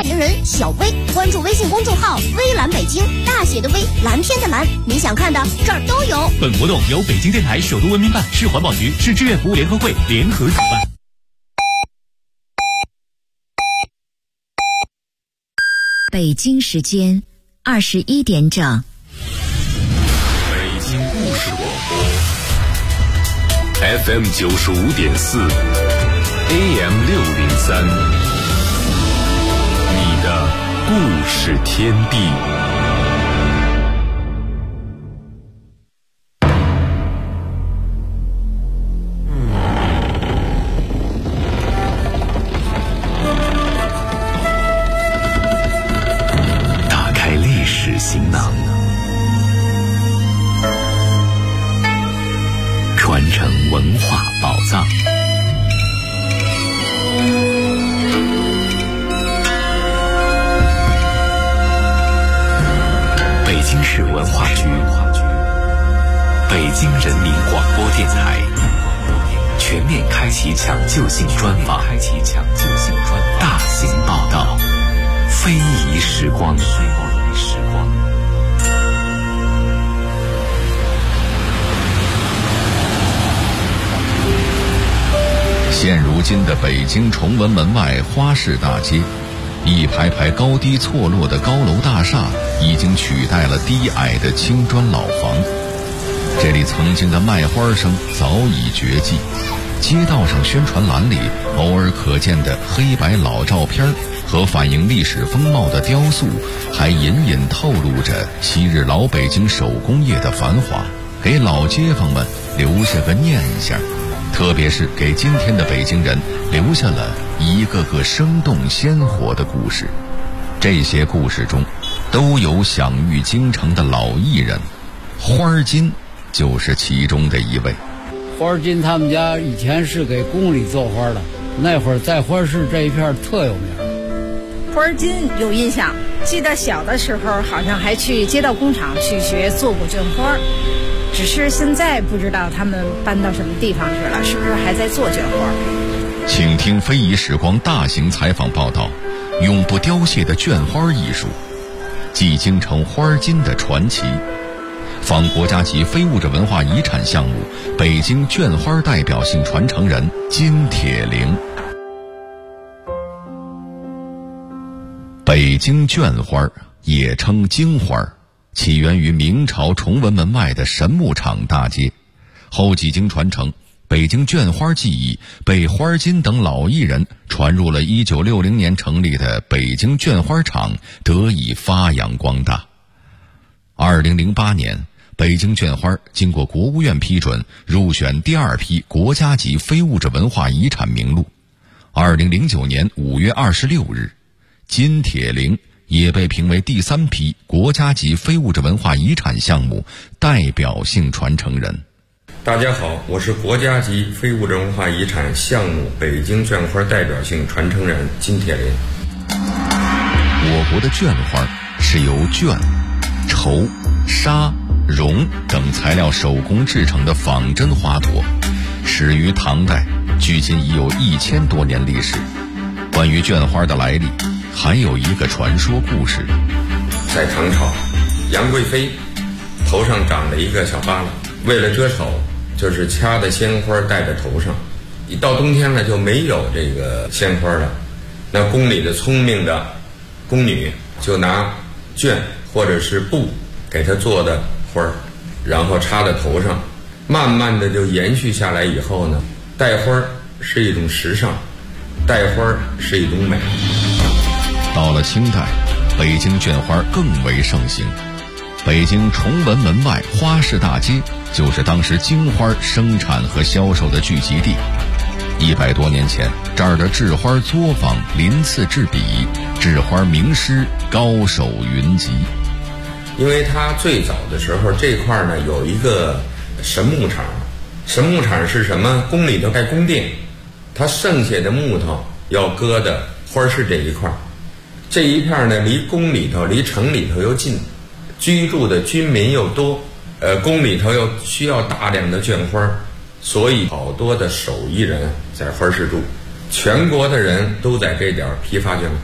评人小薇，关注微信公众号微蓝北京，大写的微，蓝天的蓝，你想看的这儿都有。 本活动由北京电台首都文明办、市环保局、市志愿服务联合会联合主办。 北京时间21点整。 北京故事广播 FM 95.4 AM 603，你的故事天地。行囊，传承文化宝藏。北京市文化局、北京人民广播电台全面开启抢救性专访，大型报道，非遗时光。 现如今的北京崇文门外花市大街，一排排高低错落的高楼大厦已经取代了低矮的青砖老房。这里曾经的卖花声早已绝迹，街道上宣传栏里偶尔可见的黑白老照片和反映历史风貌的雕塑，还隐隐透露着昔日老北京手工业的繁华，给老街坊们留下个念想，特别是给今天的北京人留下了一个个生动鲜活的故事。这些故事中都有享誉京城的老艺人，花金就是其中的一位。 花金他们家以前是给宫里做花的，那会儿在花市这一片特有名。 花金有印象，记得小的时候好像还去街道工厂去学做过绢花，只是现在不知道他们搬到什么地方去了，是不是还在做绢花？ 请听非遗时光大型采访报道，永不凋谢的绢花艺术，继京城花金的传奇，访国家级非物质文化遗产项目北京绢花代表性传承人金铁陵。北京绢花也称京花，起源于明朝崇文门外的神木厂大街，后几经传承，北京绢花技艺被花金等老艺人传入了1960年成立的北京绢花厂，得以发扬光大。2008年，北京绢花经过国务院批准，入选第2批国家级非物质文化遗产名录。2009年5月26日，金铁陵也被评为第3批国家级非物质文化遗产项目代表性传承人。 大家好，我是国家级非物质文化遗产项目北京绢花代表性传承人金铁陵。 我国的绢花是由绢、绸、纱、绒等材料手工制成的仿真花朵，始于唐代，距今已有1000多年历史。关于绢花的来历，还有一个传说故事。 在唐朝，杨贵妃头上长了一个小疤了，为了遮丑，就是掐的鲜花戴在头上。一到冬天了就没有这个鲜花了，那宫里的聪明的宫女就拿绢或者是布给她做的花，然后插在头上，慢慢的就延续下来。以后呢，戴花是一种时尚，戴花是一种美。 到了清代，北京绢花更为盛行，北京崇文门外花市大街就是当时京花生产和销售的聚集地。100多年前，这儿的制花作坊鳞次栉比，制花名师高手云集。 因为它最早的时候这块呢有一个神木厂，神木厂是什么？宫里头盖宫殿，它剩下的木头要搁的花市这一块，这一片呢离宫里头离城里头又近，居住的居民又多，宫里头又需要大量的绢花，所以好多的手艺人在花市住，全国的人都在这点批发绢花。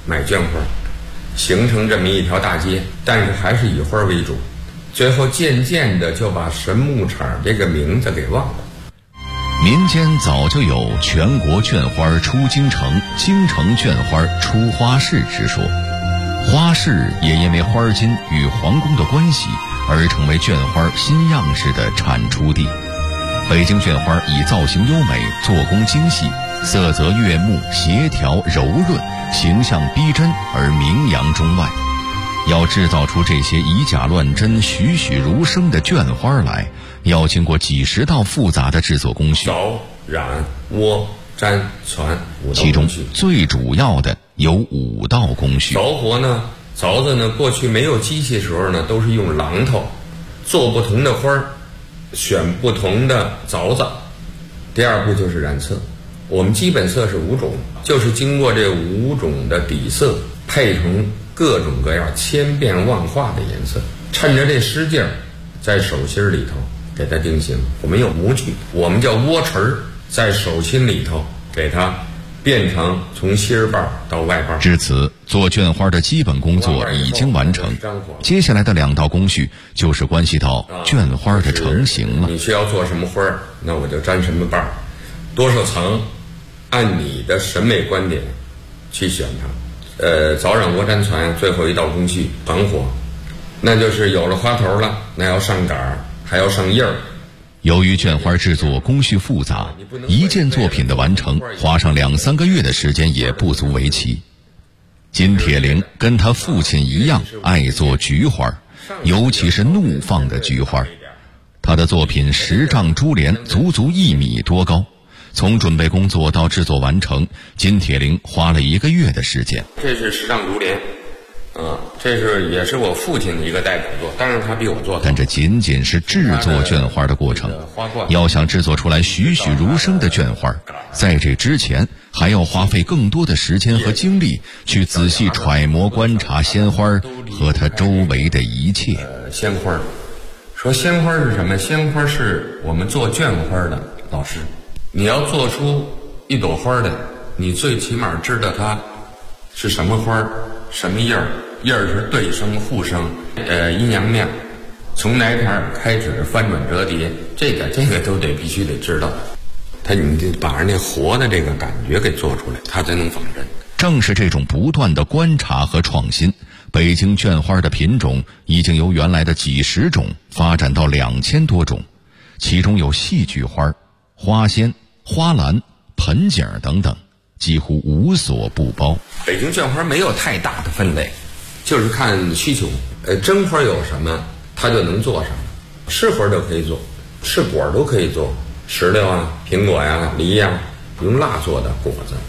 买绢花，形成这么一条大街，但是还是以花为主。最后渐渐的就把神木场这个名字给忘了。 民间早就有全国绢花出京城，京城绢花出花市之说。花市也因为花巾与皇宫的关系而成为绢花新样式的产出地。北京绢花以造型优美、做工精细、色泽悦目、协调柔润、形象逼真而名扬中外。要制造出这些以假乱真、栩栩如生的绢花来，要经过几十道复杂的制作工序。 凿、染、窝、粘、传5道工序， 其中最主要的有5道工序。 凿活呢，凿子呢，过去没有机器时候呢，都是用榔头做不同的花儿，选不同的凿子。第二步就是染色，我们基本色是5种，就是经过这5种的底色配成各种各样千变万化的颜色，趁着这湿劲儿，在手心里头给它定型。我们有模具，我们叫窝锤儿，在手心里头给它变成从心儿瓣到外瓣。 至此，做绢花的基本工作已经完成，接下来的2道工序就是关系到绢花的成型了。 你需要做什么花儿，那我就粘什么瓣儿，多少层，按你的审美观点去选它。凿染窝粘传，最后1道工序传火，那就是有了花头了，那要上杆儿，还要上叶儿。 由于绢花制作工序复杂，一件作品的完成花上2-3个月的时间也不足为奇。金铁霖跟他父亲一样爱做菊花，尤其是怒放的菊花。他的作品10丈珠帘足足1米多高，从准备工作到制作完成，金铁霖花了1个月的时间。 这是10丈珠帘，这也是我父亲的一个代表作，当然他比我做的。 但这仅仅是制作绢花的过程，要想制作出来栩栩如生的绢花，在这之前还要花费更多的时间和精力去仔细揣摩观察鲜花和它周围的一切。 鲜花，说鲜花是什么？鲜花是我们做绢花的老师。你要做出一朵花的，你最起码知道它是什么花、什么叶儿，叶儿是对生、互生，阴阳面，从哪盘开始翻转折叠，这个都必须得知道。你得把人那活的这个感觉给做出来，它才能仿真。 正是这种不断的观察和创新，北京绢花的品种已经由原来的几十种发展到2000多种，其中有戏剧花、花仙、花篮、盆景等等，几乎无所不包。 北京绢花没有太大的分类，就是看需求。真花有什么，它就能做什么。是花都可以做，是果都可以做，石榴啊、苹果呀、梨呀，用蜡做的果子。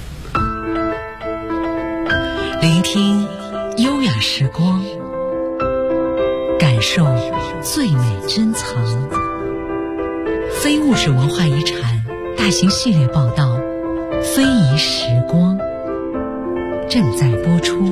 聆听优雅时光，感受最美珍藏。非物质文化遗产大型系列报道《非遗时光》正在播出。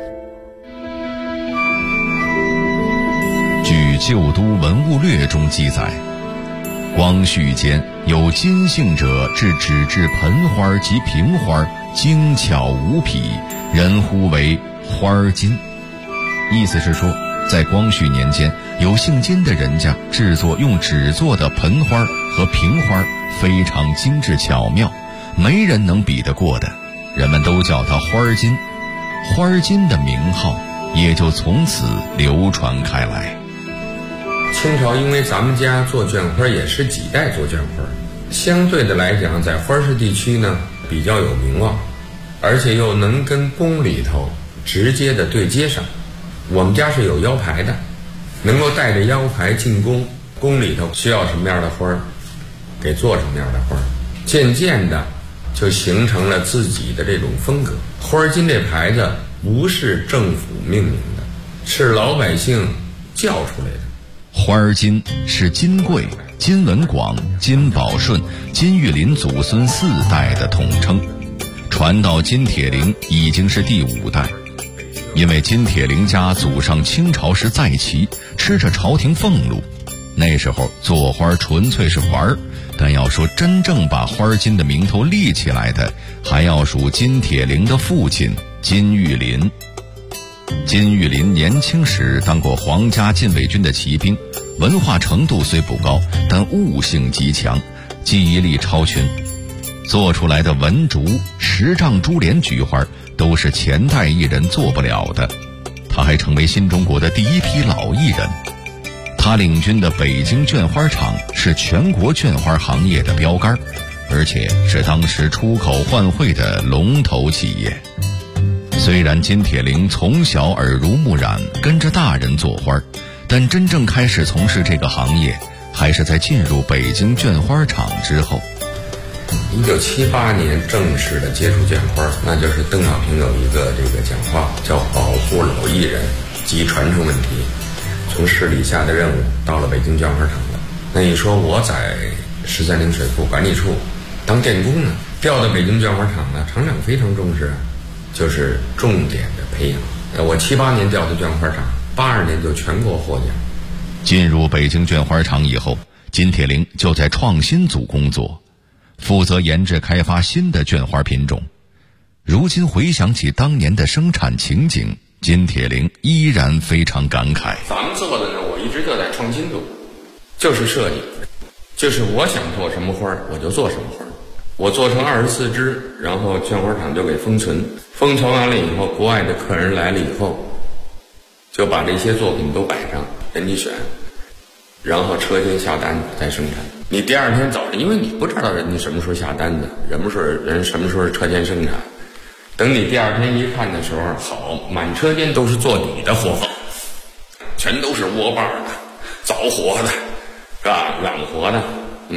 据《旧都文物略》中记载，光绪间有金姓者制纸质盆花及瓶花，精巧无匹，人呼为花金。意思是说，在光绪年间，有姓金的人家制作用纸做的盆花和瓶花非常精致巧妙，没人能比得过的，人们都叫它花金。花金的名号也就从此流传开来。 清朝因为咱们家做绢花也是几代做绢花，相对的来讲，在花市地区呢比较有名望，而且又能跟宫里头直接的对接上。我们家是有腰牌的，能够带着腰牌进宫，宫里头需要什么样的花，给做什么样的花，渐渐的就形成了自己的这种风格。花金这牌子不是政府命名的，是老百姓叫出来的。 花金是金贵、金文广、金宝顺、金玉林祖孙4代的统称，传到金铁霖已经是第5代。因为金铁霖家祖上清朝时在旗，吃着朝廷俸禄，那时候做花纯粹是玩儿， 但要说真正把花金的名头立起来的，还要数金铁霖的父亲金玉林。金玉林年轻时当过皇家禁卫军的骑兵，文化程度虽不高，但悟性极强，记忆力超群，做出来的文竹、10丈珠帘菊花都是前代艺人做不了的。他还成为新中国的第一批老艺人。他领军的北京绢花厂是全国绢花行业的标杆，而且是当时出口换汇的龙头企业。虽然金铁霖从小耳濡目染，跟着大人做花，但真正开始从事这个行业，还是在进入北京绢花厂之后。 1978年正式的接触绢花，那就是邓小平有一个讲话，叫保护老艺人及传承问题，从市里下的任务到了北京绢花厂了。那你说我在13陵水库管理处当电工呢，调到北京绢花厂呢，厂长非常重视，就是重点的培养。我78年调到绢花厂，82年就全国获奖。 进入北京绢花厂以后，金铁霖就在创新组工作，负责研制开发新的绢花品种。如今回想起当年的生产情景，金铁霖依然非常感慨。 咱们做的呢，我一直就在创新组，就是设计，就是我想做什么花我就做什么花。我做成24支，然后绢花厂就给封存，封存完了以后，国外的客人来了以后，就把这些作品都摆上，人家选，然后车间下单再生产。你第二天早上，因为你不知道人家什么时候下单的，人什么时候车间生产，等你第二天一看的时候，好，满车间都是做底的活，全都是窝瓣的、凿活的，是吧？揽活的。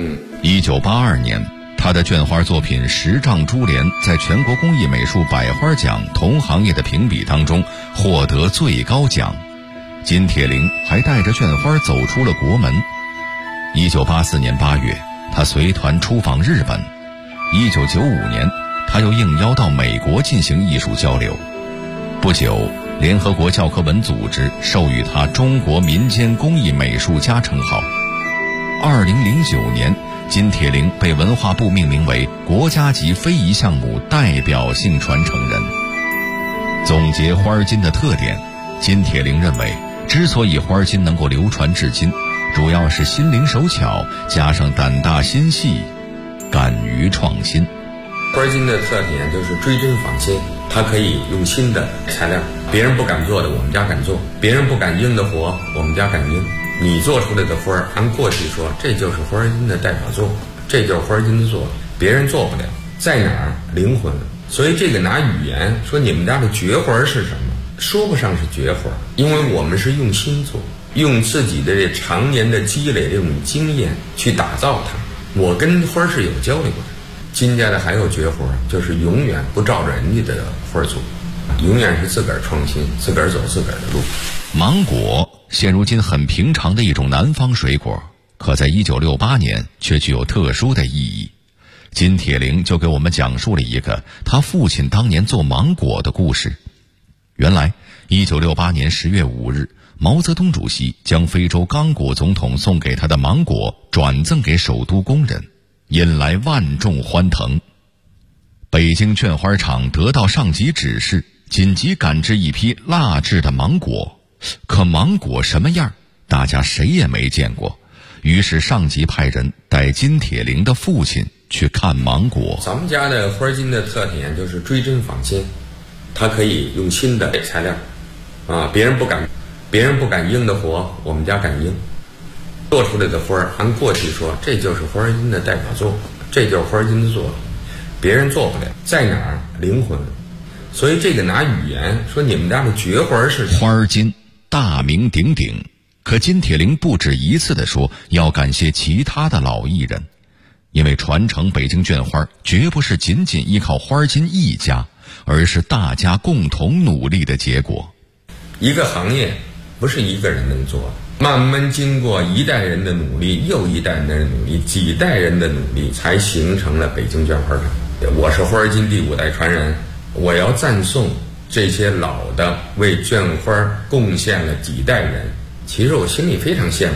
1982年，他的绢花作品10丈珠帘在全国工艺美术百花奖同行业的评比当中获得最高奖。金铁霖还带着绢花走出了国门。1984年8月，他随团出访日本。1995年，他又应邀到美国进行艺术交流。不久，联合国教科文组织授予他中国民间工艺美术家称号。2009年，金铁霖被文化部命名为国家级非遗项目代表性传承人。总结花金的特点，金铁霖认为，之所以花金能够流传至今，主要是心灵手巧加上胆大心细，敢于创新。 花金的特点就是追真仿新，它可以用新的材料，别人不敢做的我们家敢做，别人不敢应的活我们家敢应。你做出来的花按过去说，这就是花金的代表作，这就是花金的作，别人做不了。在哪儿？灵魂。所以这个拿语言说你们家的绝花是什么，说不上是绝花，因为我们是用心做，用自己的这常年的积累这种经验去打造它。我跟花是有交流的。金家的还有绝活，就是永远不照着人家的花做，永远是自个儿创新，自个儿走自个儿的路。 芒果现如今很平常的一种南方水果，可在1968年却具有特殊的意义。金铁霖就给我们讲述了一个他父亲当年做芒果的故事。原来1968年10月5日，毛泽东主席将非洲刚果总统送给他的芒果转赠给首都工人，引来万众欢腾。北京绢花厂得到上级指示，紧急赶制一批蜡制的芒果，可芒果什么样，大家谁也没见过。于是上级派人带金铁霖的父亲去看芒果。 咱们家的花金的特点就是追真仿新，它可以用新的材料，别人不敢应的活，我们家敢应。做出来的花按过去说，这就是花金的代表作，这就是花金的作，别人做不了。在哪儿？灵魂。所以这个拿语言说你们家的绝花是花金大名鼎鼎，可金铁霖不止一次地说要感谢其他的老艺人，因为传承北京绢花绝不是仅仅依靠花金一家，而是大家共同努力的结果。 一个行业不是一个人能做，慢慢经过一代人的努力，又一代人的努力，几代人的努力，才形成了北京绢花厂。我是花金第5代传人，我要赞颂这些老的为绢花贡献了几代人，其实我心里非常羡慕他。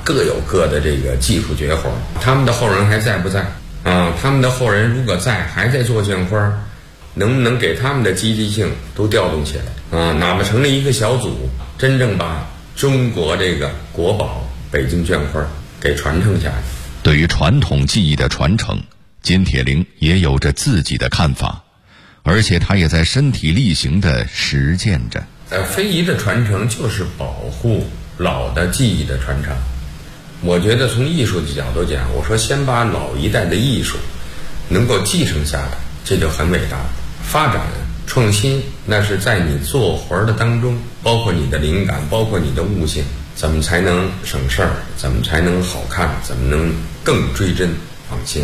各有各的这个技术绝活。他们的后人还在不在啊？他们的后人如果在，还在做绢花，能不能给他们的积极性都调动起来啊？哪怕成立一个小组，真正把中国这个国宝北京绢花给传承下来。 对于传统技艺的传承，金铁陵也有着自己的看法，而且他也在身体力行地实践着。 非遗的传承就是保护老的技艺的传承。我觉得从艺术的角度讲，我说先把老一代的艺术能够继承下来，这就很伟大。发展创新，那是在你做活的当中，包括你的灵感，包括你的悟性，怎么才能省事儿，怎么才能好看，怎么能更追真放心。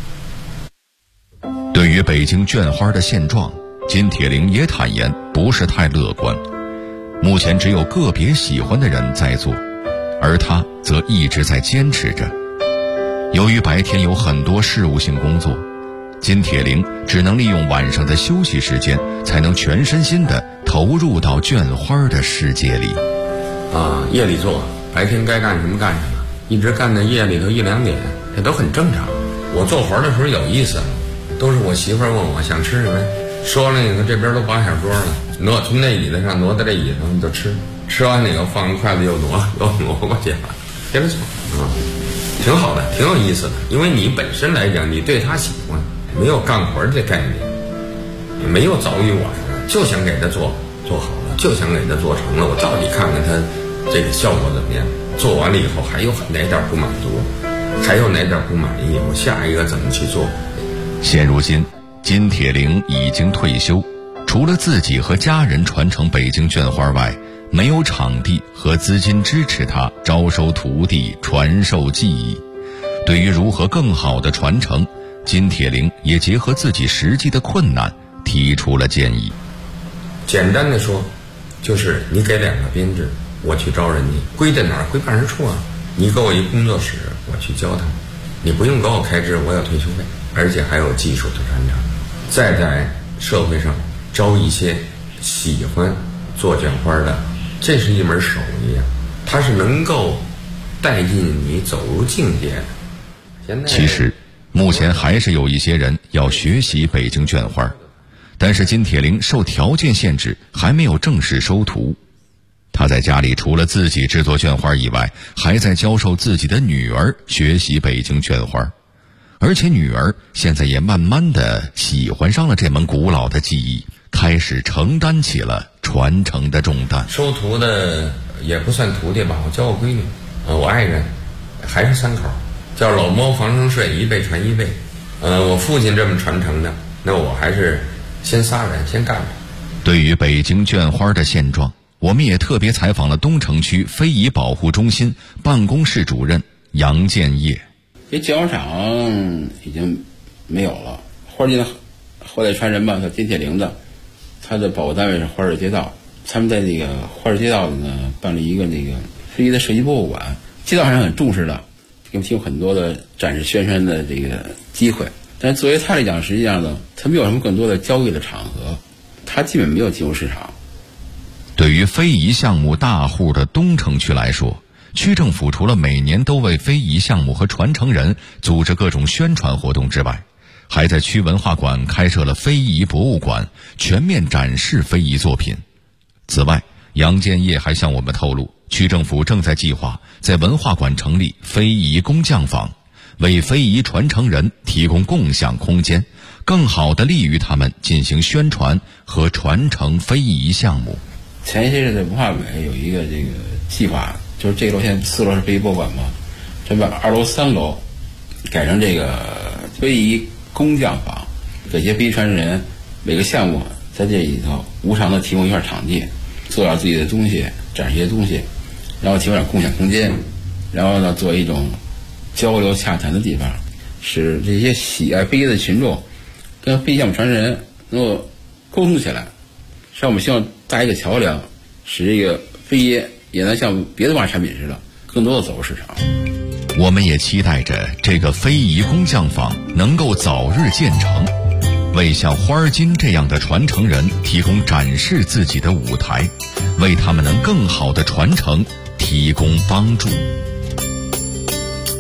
对于北京绢花的现状，金铁陵也坦言不是太乐观，目前只有个别喜欢的人在做，而他则一直在坚持着。由于白天有很多事务性工作，金铁陵只能利用晚上的休息时间，才能全身心地投入到绢花的世界里。 夜里做，白天该干什么干什么，一直干到夜里头1、2点，这都很正常。我做活的时候有意思，都是我媳妇儿问我想吃什么，说了以后这边都摆小桌了，从那椅子上挪到这椅子上就吃，吃完了以后放筷子又挪过去了，接着做挺好的，挺有意思的。因为你本身来讲，你对他喜欢，没有干活的概念，也没有早与晚，就想给他做好了，就想给他做成了。我到底看看他这个效果怎么样，做完了以后还有哪点不满足，还有哪点不满意，我下一个怎么去做。 现如今金铁陵已经退休，除了自己和家人传承北京绢花外，没有场地和资金支持他招收徒弟传授技艺。对于如何更好的传承，金铁陵也结合自己实际的困难提出了建议。 简单的说，就是你给2个编制，我去招人家，归在哪儿？归办事处啊。你给我一工作室，我去教他，你不用给我开支，我有退休费，而且还有技术的传承。再在社会上招一些喜欢做绢花的，这是一门手艺啊，它是能够带进你走入境界的。 其实目前还是有一些人要学习北京绢花，但是金铁陵受条件限制，还没有正式收徒。他在家里除了自己制作绢花以外，还在教授自己的女儿学习北京绢花，而且女儿现在也慢慢地喜欢上了这门古老的技艺，开始承担起了传承的重担。 收徒的也不算徒弟吧，我教我闺女，我爱人还是3口，叫老猫防生睡，一辈传一辈。我父亲这么传承的，那我还是先撒人先干着。 对于北京绢花的现状，我们也特别采访了东城区非遗保护中心办公室主任杨建业。 这绢花厂已经没有了，花街后来传人吧，叫金铁陵的，他的保护单位是花市街道，他们在这个花市街道呢办了一个那个非遗的设计博物馆，街道上很重视的，给我们提供很多的展示宣传的这个机会。但是作为他来讲，实际上呢，他没有什么更多的交易的场合，他基本没有进入市场。 对于非遗项目大户的东城区来说，区政府除了每年都为非遗项目和传承人组织各种宣传活动之外，还在区文化馆开设了非遗博物馆，全面展示非遗作品。此外，杨建业还向我们透露，区政府正在计划在文化馆成立非遗工匠坊，为非遗传承人提供共享空间，更好地利于他们进行宣传和传承非遗项目。 前一些日子文化委有一个这个计划，就是这个楼现在4楼是非遗博物馆嘛，这把2楼3楼改成这个非遗工匠坊，给些非遗传承人每个项目在这里头无偿的提供一块场地，做点自己的东西，展示一些东西，然后提供点共享空间，然后呢做一种交流洽谈的地方，使这些喜爱非遗的群众跟非遗项目传承人能够沟通起来。实际上我们希望搭一个桥梁，使这个非遗也能像别的文化产品似的，更多的走入市场。 我们也期待着这个非遗工匠坊能够早日建成，为像花金这样的传承人提供展示自己的舞台，为他们能更好的传承提供帮助。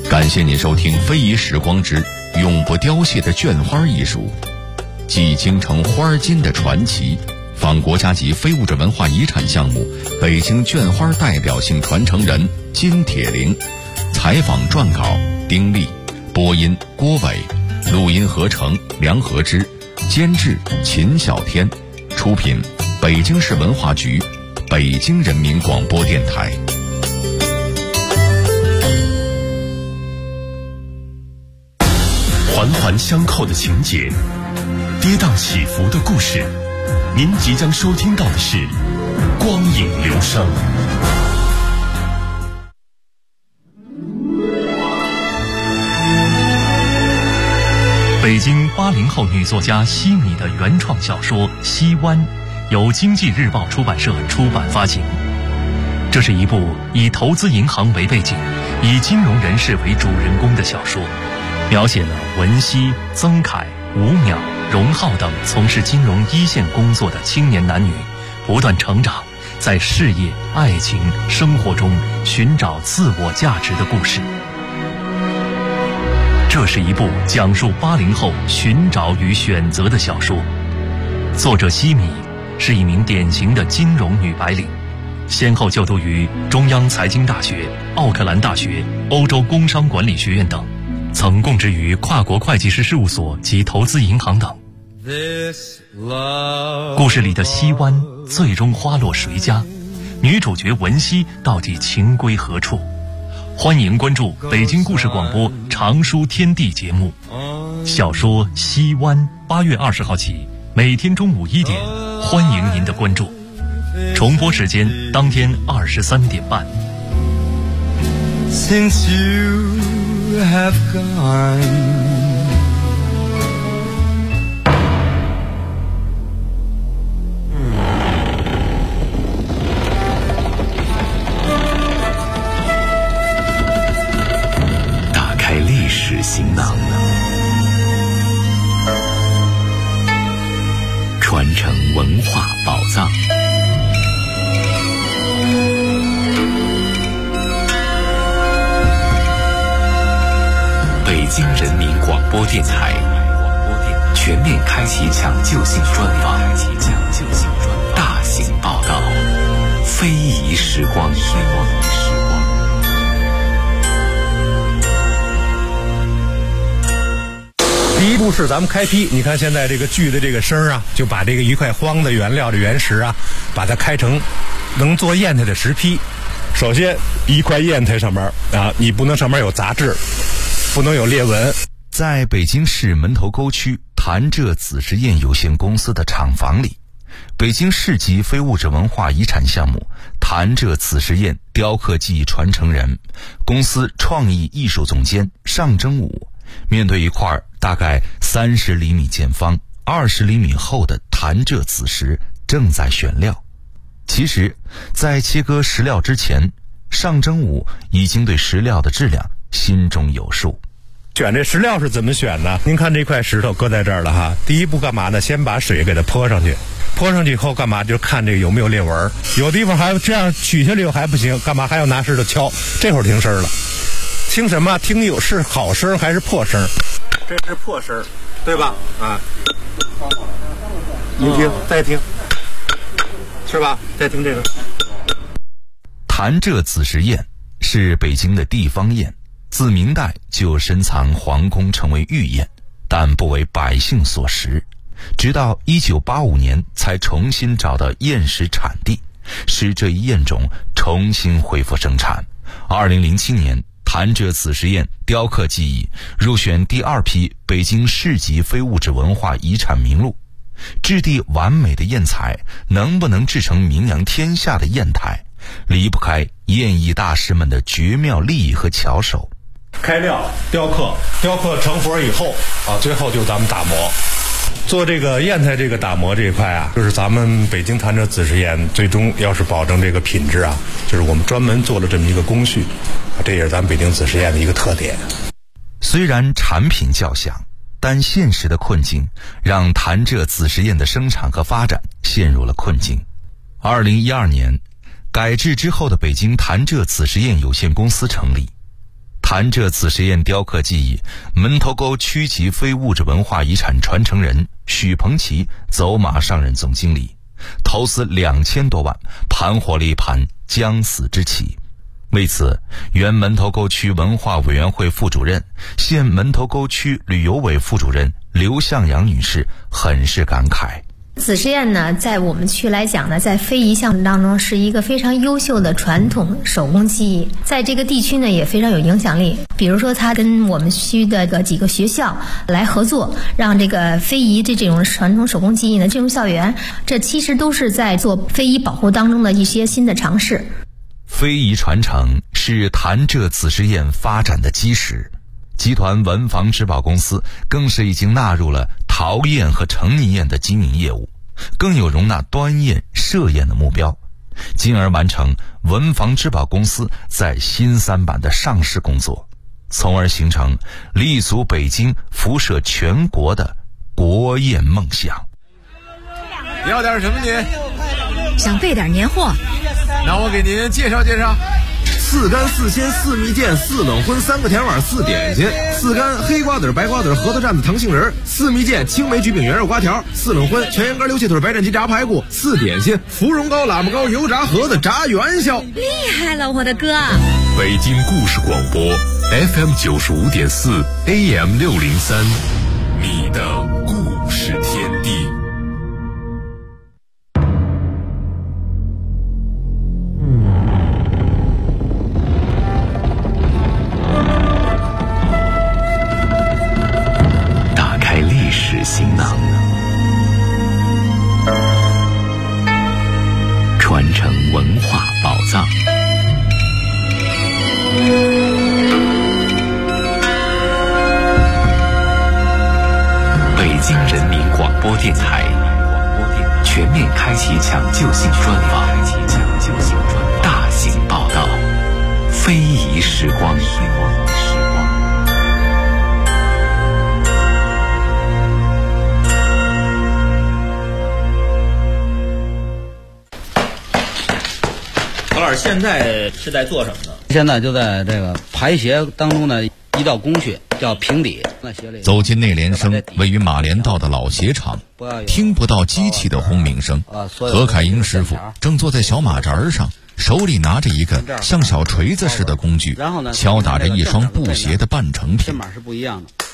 感谢您收听《非遗时光之永不凋谢的绢花艺术》，继京城花金的传奇，访国家级非物质文化遗产项目北京绢花代表性传承人金铁苓，采访撰稿丁力，播音郭伟，录音合成梁和之，监制秦小天，出品北京市文化局、北京人民广播电台。 环环相扣的情节，跌宕起伏的故事，您即将收听到的是光影流声。北京80后女作家西米的原创小说《西湾》，由经济日报出版社出版发行。这是一部以投资银行为背景，以金融人士为主人公的小说，描写了文熙、曾凯、吴淼、荣浩等从事金融一线工作的青年男女不断成长，在事业、爱情、生活中寻找自我价值的故事。这是一部讲述80后寻找与选择的小说。作者西米是一名典型的金融女白领，先后就读于中央财经大学、奥克兰大学、欧洲工商管理学院等，曾供职于跨国会计师事务所及投资银行等。故事里的西湾最终花落谁家？女主角文熙到底情归何处？欢迎关注北京故事广播长书天地节目。小说《西湾》8月20号起，每天中午1点，欢迎您的关注。重播时间当天23点半。 Since you have gone, 历史行囊，传承文化宝藏。北京人民广播电台全面开启抢救性专访，大型报道，非遗时光。 第一步是咱们开坯，你看现在这个锯的这个声啊，就把这个一块荒的原料的原石啊，把它开成能做砚台的石坯。首先一块砚台上面啊，你不能上面有杂质，不能有裂纹。 在北京市门头沟区潭柘紫石砚有限公司的厂房里，北京市级非物质文化遗产项目潭柘紫石砚雕刻技艺传承人、公司创意艺术总监尚征武，面对一块大概30厘米见方、20厘米厚的潭柘紫石，正在选料。其实，在切割石料之前，尚征武已经对石料的质量心中有数。 选这石料是怎么选呢？您看这块石头搁在这儿了哈，第一步干嘛呢？先把水给它泼上去，泼上去以后干嘛？就看这个有没有裂纹，有地方还这样取下来又还不行，干嘛还要拿石头敲？这会儿听声了，听什么？听有是好声还是破声？这是破声，对吧？啊，您听，再听，是吧？再听这个。 潭柘紫石砚是北京的地方砚，自明代就深藏皇宫，成为御砚，但不为百姓所食。直到1985年才重新找到砚石产地，使这一砚种重新恢复生产。2007年，潭柘紫石砚雕刻技艺入选第2批北京市级非物质文化遗产名录。质地完美的砚材能不能制成名扬天下的砚台，离不开砚艺大师们的绝妙技艺和巧手。 开料、雕刻成活以后啊，最后就咱们打磨。做这个砚台这个打磨这一块啊，就是咱们北京潭柘紫石砚最终要是保证这个品质啊，就是我们专门做了这么一个工序，这也是咱们北京紫石砚的一个特点。 虽然产品较小，但现实的困境让潭柘紫石砚的生产和发展陷入了困境。2012年，改制之后的北京潭柘紫石砚有限公司成立。 潭柘子时宴雕刻技艺，门头沟区级非物质文化遗产传承人许鹏奇走马上任总经理，投资2000多万，盘活了一盘将死之棋。为此，原门头沟区文化委员会副主任、现门头沟区旅游委副主任刘向阳女士很是感慨。 子时宴呢，在我们区来讲呢，在非遗项目当中是一个非常优秀的传统手工技艺，在这个地区呢也非常有影响力。比如说，他跟我们区的几个学校来合作，让这个非遗这种传统手工技艺呢进入校园，这其实都是在做非遗保护当中的一些新的尝试。 非遗传承是潭柘子时宴发展的基石，集团文房织宝公司更是已经纳入了陶宴和成泥宴的经营业务，更有容纳端宴、设宴的目标，进而完成文房织宝公司在新三板的上市工作，从而形成立足北京、辐射全国的国宴梦想。 你要点什么您？ 想备点年货。 那我给您介绍介绍。4干4鲜4蜜饯4冷荤3个甜碗4点心，4干黑瓜子、白瓜子、核桃蘸子、糖杏仁，4蜜饯青梅焗饼、圆肉瓜条，4冷荤全羊肝、溜蟹腿、白斩鸡、炸排骨，4点心芙蓉糕、喇嘛糕、油炸盒子、炸元宵。 厉害了，我的哥！ 北京故事广播 FM 95.4 AM 603，你的故事天地。 行囊，传承文化宝藏。北京人民广播电台全面开启抢救性专访，大型报道，非遗时光。 何老师现在是在做什么呢？ 现在就在这个排鞋当中的一道工序叫平底。 走进内联升位于马连道的老鞋厂，听不到机器的轰鸣声。何凯英师傅正坐在小马扎上，手里拿着一个像小锤子似的工具，敲打着一双布鞋的半成品。 身码是不一样的，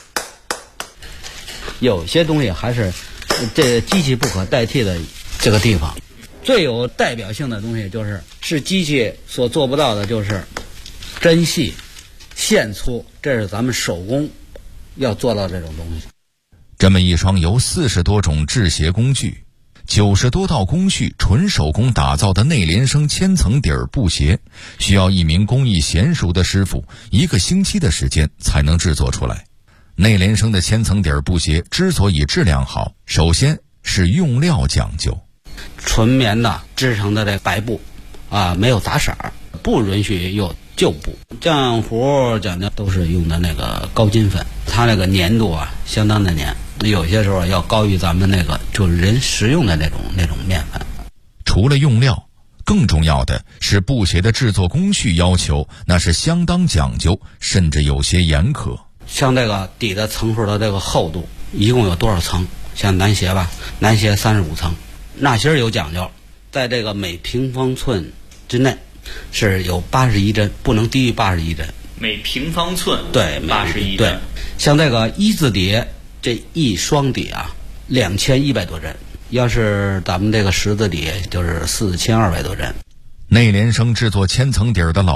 有些东西还是这机器不可代替的这个地方。最有代表性的东西是机器所做不到的，就是针细、线粗，这是咱们手工要做到这种东西。 这么一双由40多种制鞋工具、90多道工序纯手工打造的内联升千层底儿布鞋，需要一名工艺娴熟的师傅1个星期的时间才能制作出来。内联升的千层底儿布鞋之所以质量好，首先是用料讲究。 纯棉的织成的这白布没有杂色，不允许有旧布。浆糊讲究都是用的那个高筋粉，它那个粘度相当的粘，有些时候要高于咱们那个就是人食用的那种面粉。 除了用料，更重要的是布鞋的制作工序要求，那是相当讲究，甚至有些严苛。 像这个底的层数的这个厚度一共有多少层？像男鞋吧，男鞋35层。纳鞋有讲究，在这个每平方寸之内是有81针，不能低于81针。 每平方寸对 81针。 对，像这个一字底，这一双底2100多针，要是咱们这个十字底就是4200多针。 内联升制作千层底儿的老